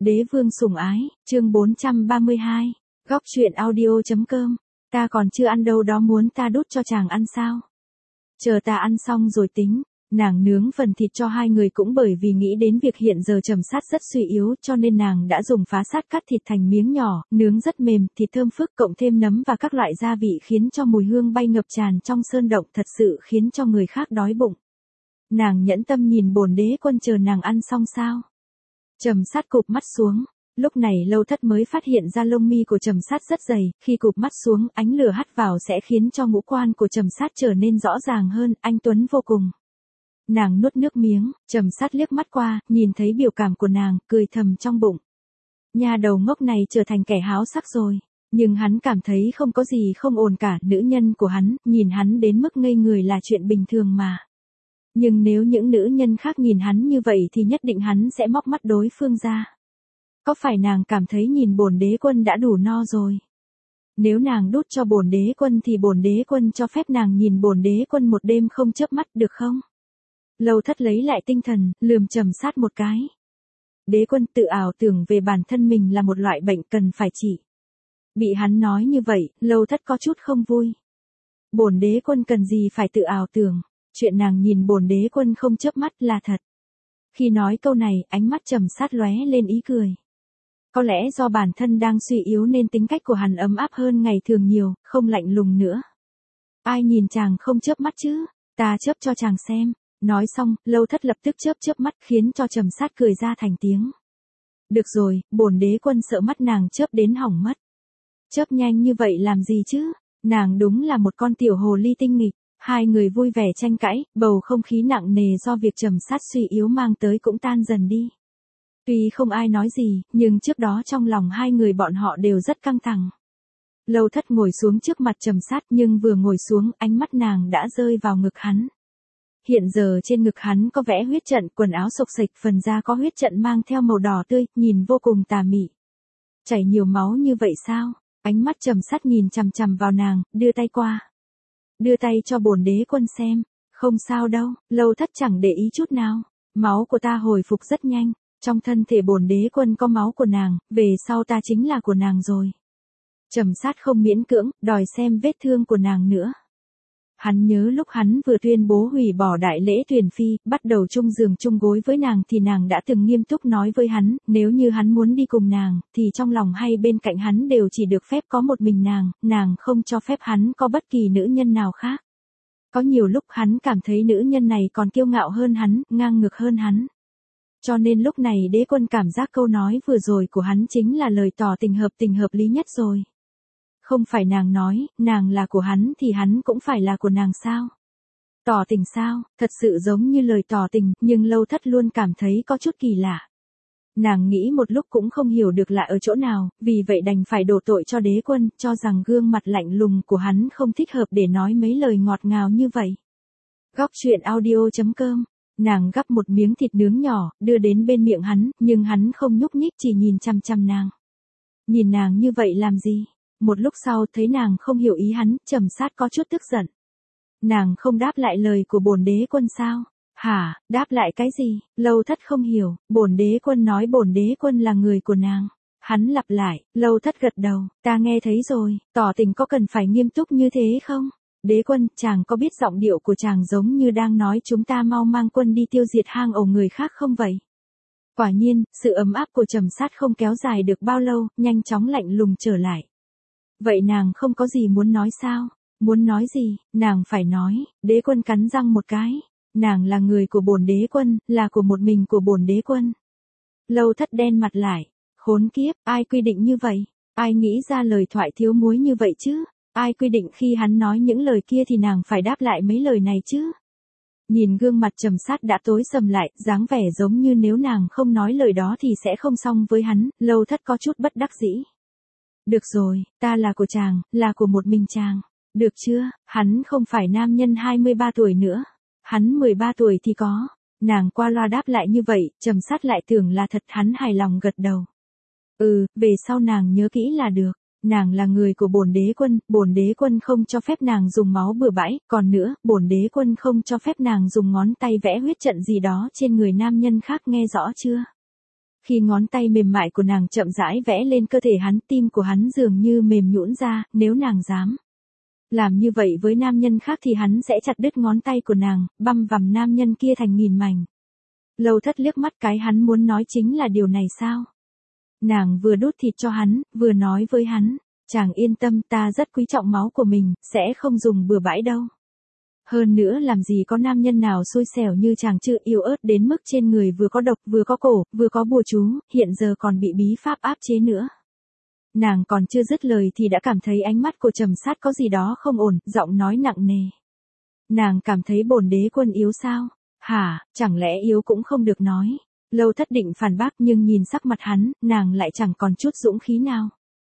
Đế vương sủng ái, chương 432. Góc truyện audio.com. Ta còn chưa ăn đâu đó, muốn ta đút cho chàng ăn sao? Chờ ta ăn xong rồi tính. Nàng nướng phần thịt cho hai người cũng bởi vì nghĩ đến việc hiện giờ Trầm Sát rất suy yếu, cho nên nàng đã dùng phá sát cắt thịt thành miếng nhỏ, nướng rất mềm, thịt thơm phức cộng thêm nấm và các loại gia vị khiến cho mùi hương bay ngập tràn trong sơn động, thật sự khiến cho người khác đói bụng. Nàng nhẫn tâm nhìn Bổn Đế Quân chờ nàng ăn xong sao? Trầm Sát cụp mắt xuống. Lúc này Lâu Thất mới phát hiện ra lông mi của Trầm Sát rất dày, khi cụp mắt xuống, ánh lửa hắt vào sẽ khiến cho ngũ quan của Trầm Sát trở nên rõ ràng hơn, anh tuấn vô cùng. Nàng nuốt nước miếng, Trầm Sát liếc mắt qua, nhìn thấy biểu cảm của nàng, cười thầm trong bụng. Nhà đầu ngốc này trở thành kẻ háo sắc rồi. Nhưng hắn cảm thấy không có gì không ổn cả, nữ nhân của hắn, nhìn hắn đến mức ngây người là chuyện bình thường mà. Nhưng nếu những nữ nhân khác nhìn hắn như vậy thì nhất định hắn sẽ móc mắt đối phương ra. Có phải nàng cảm thấy nhìn Bổn Đế Quân đã đủ no rồi? Nếu nàng đút cho Bổn Đế Quân thì Bổn Đế Quân cho phép nàng nhìn Bổn Đế Quân một đêm không chớp mắt được không? Lâu Thất lấy lại tinh thần, lườm Trầm Sát một cái. Đế Quân tự ảo tưởng về bản thân mình là một loại bệnh cần phải trị. Bị hắn nói như vậy, Lâu Thất có chút không vui. Bổn Đế Quân cần gì phải tự ảo tưởng, chuyện nàng nhìn Bổn Đế Quân không chớp mắt là thật. Khi nói câu này, ánh mắt Trầm Sát lóe lên ý cười. Có lẽ do bản thân đang suy yếu nên tính cách của hắn ấm áp hơn ngày thường nhiều, không lạnh lùng nữa. Ai nhìn chàng không chớp mắt chứ? Ta chớp cho chàng xem. Nói xong, Lâu Thất lập tức chớp mắt khiến cho Trầm Sát cười ra thành tiếng. Được rồi, Bổn Đế Quân sợ mắt nàng chớp đến hỏng mất. Chớp nhanh như vậy làm gì chứ? Nàng đúng là một con tiểu hồ ly tinh nghịch. Hai người vui vẻ tranh cãi, bầu không khí nặng nề do việc Trầm Sát suy yếu mang tới cũng tan dần đi. Tuy không ai nói gì, nhưng trước đó trong lòng hai người bọn họ đều rất căng thẳng. Lâu Thất ngồi xuống trước mặt Trầm Sát, nhưng vừa ngồi xuống, ánh mắt nàng đã rơi vào ngực hắn. Hiện giờ trên ngực hắn có vẽ huyết trận, quần áo xộc xệch, phần da có huyết trận mang theo màu đỏ tươi, nhìn vô cùng tà mị. Chảy nhiều máu như vậy sao? Ánh mắt Trầm Sát nhìn chằm chằm vào nàng, đưa tay qua. Đưa tay cho Bổn Đế Quân xem. Không sao đâu, Lâu Thất chẳng để ý chút nào. Máu của ta hồi phục rất nhanh. Trong thân thể Bổn Đế Quân có máu của nàng, về sau ta chính là của nàng rồi. Trầm Sát không miễn cưỡng, đòi xem vết thương của nàng nữa. Hắn nhớ lúc hắn vừa tuyên bố hủy bỏ đại lễ tuyển phi, bắt đầu chung giường chung gối với nàng thì nàng đã từng nghiêm túc nói với hắn, nếu như hắn muốn đi cùng nàng, thì trong lòng hay bên cạnh hắn đều chỉ được phép có một mình nàng không cho phép hắn có bất kỳ nữ nhân nào khác. Có nhiều lúc hắn cảm thấy nữ nhân này còn kiêu ngạo hơn hắn, ngang ngược hơn hắn. Cho nên lúc này Đế Quân cảm giác câu nói vừa rồi của hắn chính là lời tỏ tình hợp lý nhất rồi. Không phải nàng nói, nàng là của hắn thì hắn cũng phải là của nàng sao? Tỏ tình sao? Thật sự giống như lời tỏ tình, nhưng Lâu Thất luôn cảm thấy có chút kỳ lạ. Nàng nghĩ một lúc cũng không hiểu được lạ ở chỗ nào, vì vậy đành phải đổ tội cho Đế Quân, cho rằng gương mặt lạnh lùng của hắn không thích hợp để nói mấy lời ngọt ngào như vậy. Góc truyện audio.com. Nàng gắp một miếng thịt nướng nhỏ, đưa đến bên miệng hắn, nhưng hắn không nhúc nhích, chỉ nhìn chằm chằm nàng. Nhìn nàng như vậy làm gì? Một lúc sau thấy nàng không hiểu ý hắn, Trầm Sát có chút tức giận. Nàng không đáp lại lời của Bổn Đế Quân sao? Hả, đáp lại cái gì? Lâu Thất không hiểu, Bổn Đế Quân nói Bổn Đế Quân là người của nàng. Hắn lặp lại, Lâu Thất gật đầu, ta nghe thấy rồi, tỏ tình có cần phải nghiêm túc như thế không? Đế Quân, chàng có biết giọng điệu của chàng giống như đang nói chúng ta mau mang quân đi tiêu diệt hang ổ người khác không vậy? Quả nhiên, sự ấm áp của Trầm Sát không kéo dài được bao lâu, nhanh chóng lạnh lùng trở lại. Vậy nàng không có gì muốn nói sao? Muốn nói gì, nàng phải nói. Đế Quân cắn răng một cái. Nàng là người của Bổn Đế Quân, là của một mình của Bổn Đế Quân. Lâu Thất đen mặt lại. Khốn kiếp, ai quy định như vậy? Ai nghĩ ra lời thoại thiếu muối như vậy chứ? Ai quy định khi hắn nói những lời kia thì nàng phải đáp lại mấy lời này chứ? Nhìn gương mặt Trầm Sát đã tối sầm lại, dáng vẻ giống như nếu nàng không nói lời đó thì sẽ không xong với hắn, Lâu Thất có chút bất đắc dĩ. Được rồi, ta là của chàng, là của một mình chàng. Được chưa, hắn không phải nam nhân 23 tuổi nữa. Hắn 13 tuổi thì có. Nàng qua loa đáp lại như vậy, Trầm Sát lại tưởng là thật, hắn hài lòng gật đầu. Về sau nàng nhớ kỹ là được. Nàng là người của Bổn Đế Quân không cho phép nàng dùng máu bừa bãi, còn nữa, Bổn Đế Quân không cho phép nàng dùng ngón tay vẽ huyết trận gì đó trên người nam nhân khác, nghe rõ chưa? Khi ngón tay mềm mại của nàng chậm rãi vẽ lên cơ thể hắn, tim của hắn dường như mềm nhũn ra, nếu nàng dám làm như vậy với nam nhân khác thì hắn sẽ chặt đứt ngón tay của nàng, băm vằm nam nhân kia thành nghìn mảnh. Lâu Thất liếc mắt, cái hắn muốn nói chính là điều này sao? Nàng vừa đút thịt cho hắn, vừa nói với hắn, chàng yên tâm, ta rất quý trọng máu của mình, sẽ không dùng bừa bãi đâu. Hơn nữa làm gì có nam nhân nào xui xẻo như chàng chứ, yếu ớt đến mức trên người vừa có độc, vừa có cổ, vừa có bùa chú, hiện giờ còn bị bí pháp áp chế nữa. Nàng còn chưa dứt lời thì đã cảm thấy ánh mắt của Trầm Sát có gì đó không ổn, giọng nói nặng nề. Nàng cảm thấy bổn đế quân yếu sao? Hả, chẳng lẽ yếu cũng không được nói. Lâu Thất định phản bác nhưng nhìn sắc mặt hắn, nàng lại chẳng còn chút dũng khí nào.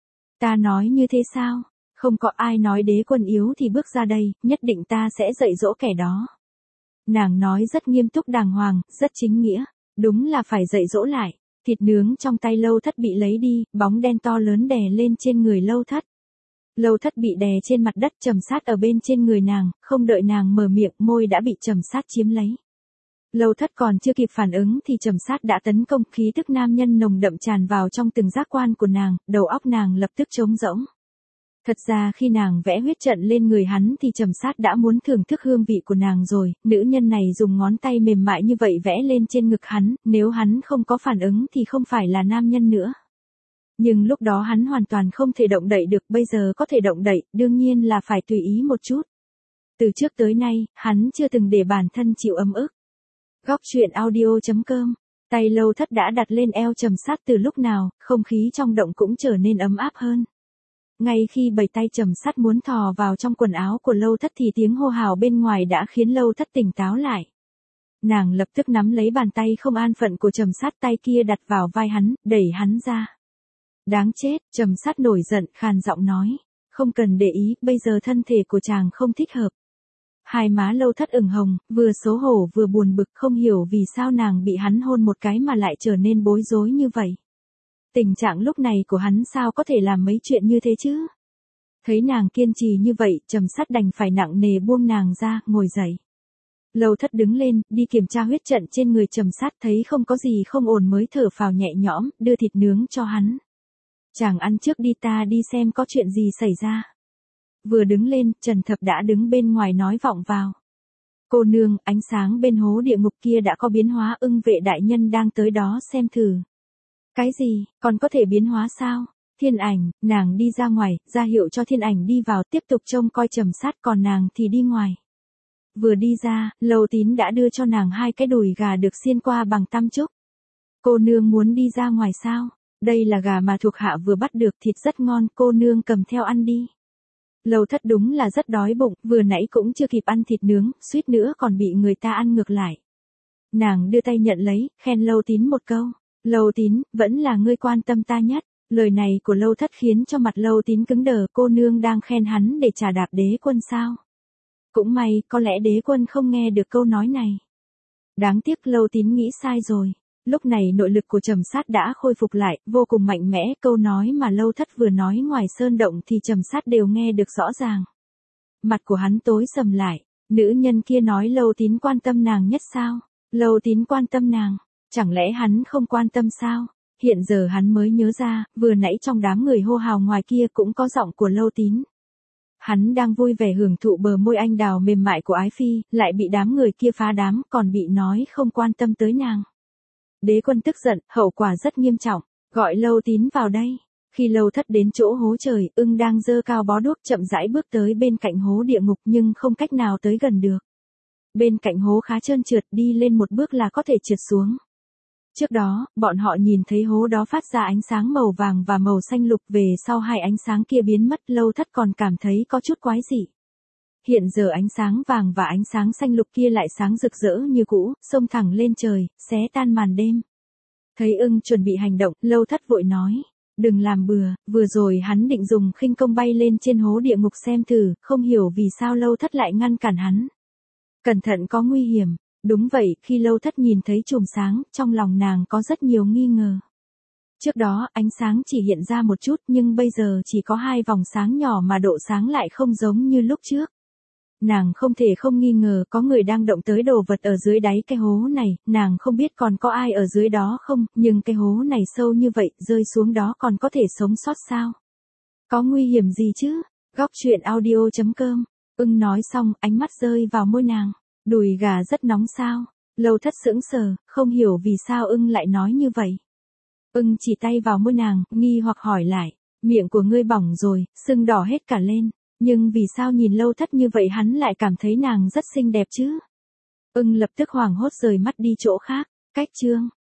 Ta nói như thế sao? Không có ai nói đế quân yếu thì bước ra đây, nhất định ta sẽ dạy dỗ kẻ đó. Nàng nói rất nghiêm túc đàng hoàng, rất chính nghĩa. Đúng là phải dạy dỗ lại. Thịt nướng trong tay Lâu Thất bị lấy đi, bóng đen to lớn đè lên trên người Lâu Thất. Lâu Thất bị đè trên mặt đất, Trầm Sát ở bên trên người nàng, không đợi nàng mở miệng, môi đã bị Trầm Sát chiếm lấy. Lâu Thất còn chưa kịp phản ứng thì Trầm Sát đã tấn công, khí tức nam nhân nồng đậm tràn vào trong từng giác quan của nàng, đầu óc nàng lập tức trống rỗng. Thật ra khi nàng vẽ huyết trận lên người hắn thì Trầm Sát đã muốn thưởng thức hương vị của nàng rồi, nữ nhân này dùng ngón tay mềm mại như vậy vẽ lên trên ngực hắn, nếu hắn không có phản ứng thì không phải là nam nhân nữa. Nhưng lúc đó hắn hoàn toàn không thể động đậy được, bây giờ có thể động đậy, đương nhiên là phải tùy ý một chút. Từ trước tới nay, hắn chưa từng để bản thân chịu ấm ức. Góc truyện audio.com. Tay Lâu Thất đã đặt lên eo Trầm Sát từ lúc nào, không khí trong động cũng trở nên ấm áp hơn. Ngay khi bảy tay Trầm Sát muốn thò vào trong quần áo của Lâu Thất thì tiếng hô hào bên ngoài đã khiến Lâu Thất tỉnh táo lại. Nàng lập tức nắm lấy bàn tay không an phận của Trầm Sát, tay kia đặt vào vai hắn, đẩy hắn ra. Đáng chết, Trầm Sát nổi giận, khàn giọng nói. Không cần để ý, bây giờ thân thể của chàng không thích hợp. Hai má Lâu Thất ửng hồng, vừa xấu hổ vừa buồn bực, không hiểu vì sao nàng bị hắn hôn một cái mà lại trở nên bối rối như vậy. Tình trạng lúc này của hắn sao có thể làm mấy chuyện như thế chứ? Thấy nàng kiên trì như vậy, Trầm Sát đành phải nặng nề buông nàng ra, ngồi dậy. Lâu Thất đứng lên, đi kiểm tra huyết trận trên người Trầm Sát, thấy không có gì không ổn mới thở phào nhẹ nhõm, đưa thịt nướng cho hắn. Chàng ăn trước đi, ta đi xem có chuyện gì xảy ra. Vừa đứng lên, Trần Thập đã đứng bên ngoài nói vọng vào. Cô nương, ánh sáng bên hố địa ngục kia đã có biến hóa, Ưng Vệ đại nhân đang tới đó xem thử. Cái gì, còn có thể biến hóa sao? Thiên Ảnh, nàng đi ra ngoài, ra hiệu cho Thiên Ảnh đi vào, tiếp tục trông coi Trầm Sát, còn nàng thì đi ngoài. Vừa đi ra, Lâu Tín đã đưa cho nàng 2 cái đùi gà được xiên qua bằng tam trúc. Cô nương muốn đi ra ngoài sao? Đây là gà mà thuộc hạ vừa bắt được, thịt rất ngon, cô nương cầm theo ăn đi. Lâu Thất đúng là rất đói bụng, vừa nãy cũng chưa kịp ăn thịt nướng, suýt nữa còn bị người ta ăn ngược lại. Nàng đưa tay nhận lấy, khen Lâu Tín một câu. Lâu Tín, vẫn là ngươi quan tâm ta nhất. Lời này của Lâu Thất khiến cho mặt Lâu Tín cứng đờ, cô nương đang khen hắn để trà đạp đế quân sao? Cũng may, có lẽ đế quân không nghe được câu nói này. Đáng tiếc Lâu Tín nghĩ sai rồi. Lúc này nội lực của Trầm Sát đã khôi phục lại, vô cùng mạnh mẽ, câu nói mà Lâu Thất vừa nói ngoài sơn động thì Trầm Sát đều nghe được rõ ràng. Mặt của hắn tối sầm lại, nữ nhân kia nói Lâu Tín quan tâm nàng nhất sao? Lâu Tín quan tâm nàng, chẳng lẽ hắn không quan tâm sao? Hiện giờ hắn mới nhớ ra, vừa nãy trong đám người hô hào ngoài kia cũng có giọng của Lâu Tín. Hắn đang vui vẻ hưởng thụ bờ môi anh đào mềm mại của Ái Phi, lại bị đám người kia phá đám, còn bị nói không quan tâm tới nàng. Đế quân tức giận, hậu quả rất nghiêm trọng, gọi Lâu Tín vào đây. Khi Lâu Thất đến chỗ hố trời, Ưng đang giơ cao bó đuốc chậm rãi bước tới bên cạnh hố địa ngục nhưng không cách nào tới gần được. Bên cạnh hố khá trơn trượt, đi lên một bước là có thể trượt xuống. Trước đó, bọn họ nhìn thấy hố đó phát ra ánh sáng màu vàng và màu xanh lục, về sau hai ánh sáng kia biến mất, Lâu Thất còn cảm thấy có chút quái dị. Hiện giờ ánh sáng vàng và ánh sáng xanh lục kia lại sáng rực rỡ như cũ, xông thẳng lên trời, xé tan màn đêm. Thấy Ưng chuẩn bị hành động, Lâu Thất vội nói, đừng làm bừa, vừa rồi hắn định dùng khinh công bay lên trên hố địa ngục xem thử, không hiểu vì sao Lâu Thất lại ngăn cản hắn. Cẩn thận có nguy hiểm. Đúng vậy, khi Lâu Thất nhìn thấy chùm sáng, trong lòng nàng có rất nhiều nghi ngờ. Trước đó, ánh sáng chỉ hiện ra một chút nhưng bây giờ chỉ có 2 vòng sáng nhỏ mà độ sáng lại không giống như lúc trước. Nàng không thể không nghi ngờ có người đang động tới đồ vật ở dưới đáy cái hố này, nàng không biết còn có ai ở dưới đó không, nhưng cái hố này sâu như vậy, rơi xuống đó còn có thể sống sót sao? Có nguy hiểm gì chứ? Góc truyện audio.com. Ưng nói xong, ánh mắt rơi vào môi nàng. Đùi gà rất nóng sao? Lâu Thất sững sờ, không hiểu vì sao Ưng lại nói như vậy. Ưng chỉ tay vào môi nàng, nghi hoặc hỏi lại, miệng của ngươi bỏng rồi, sưng đỏ hết cả lên. Nhưng vì sao nhìn Lâu Thất như vậy hắn lại cảm thấy nàng rất xinh đẹp chứ? Ưng lập tức hoảng hốt rời mắt đi chỗ khác. Cách chương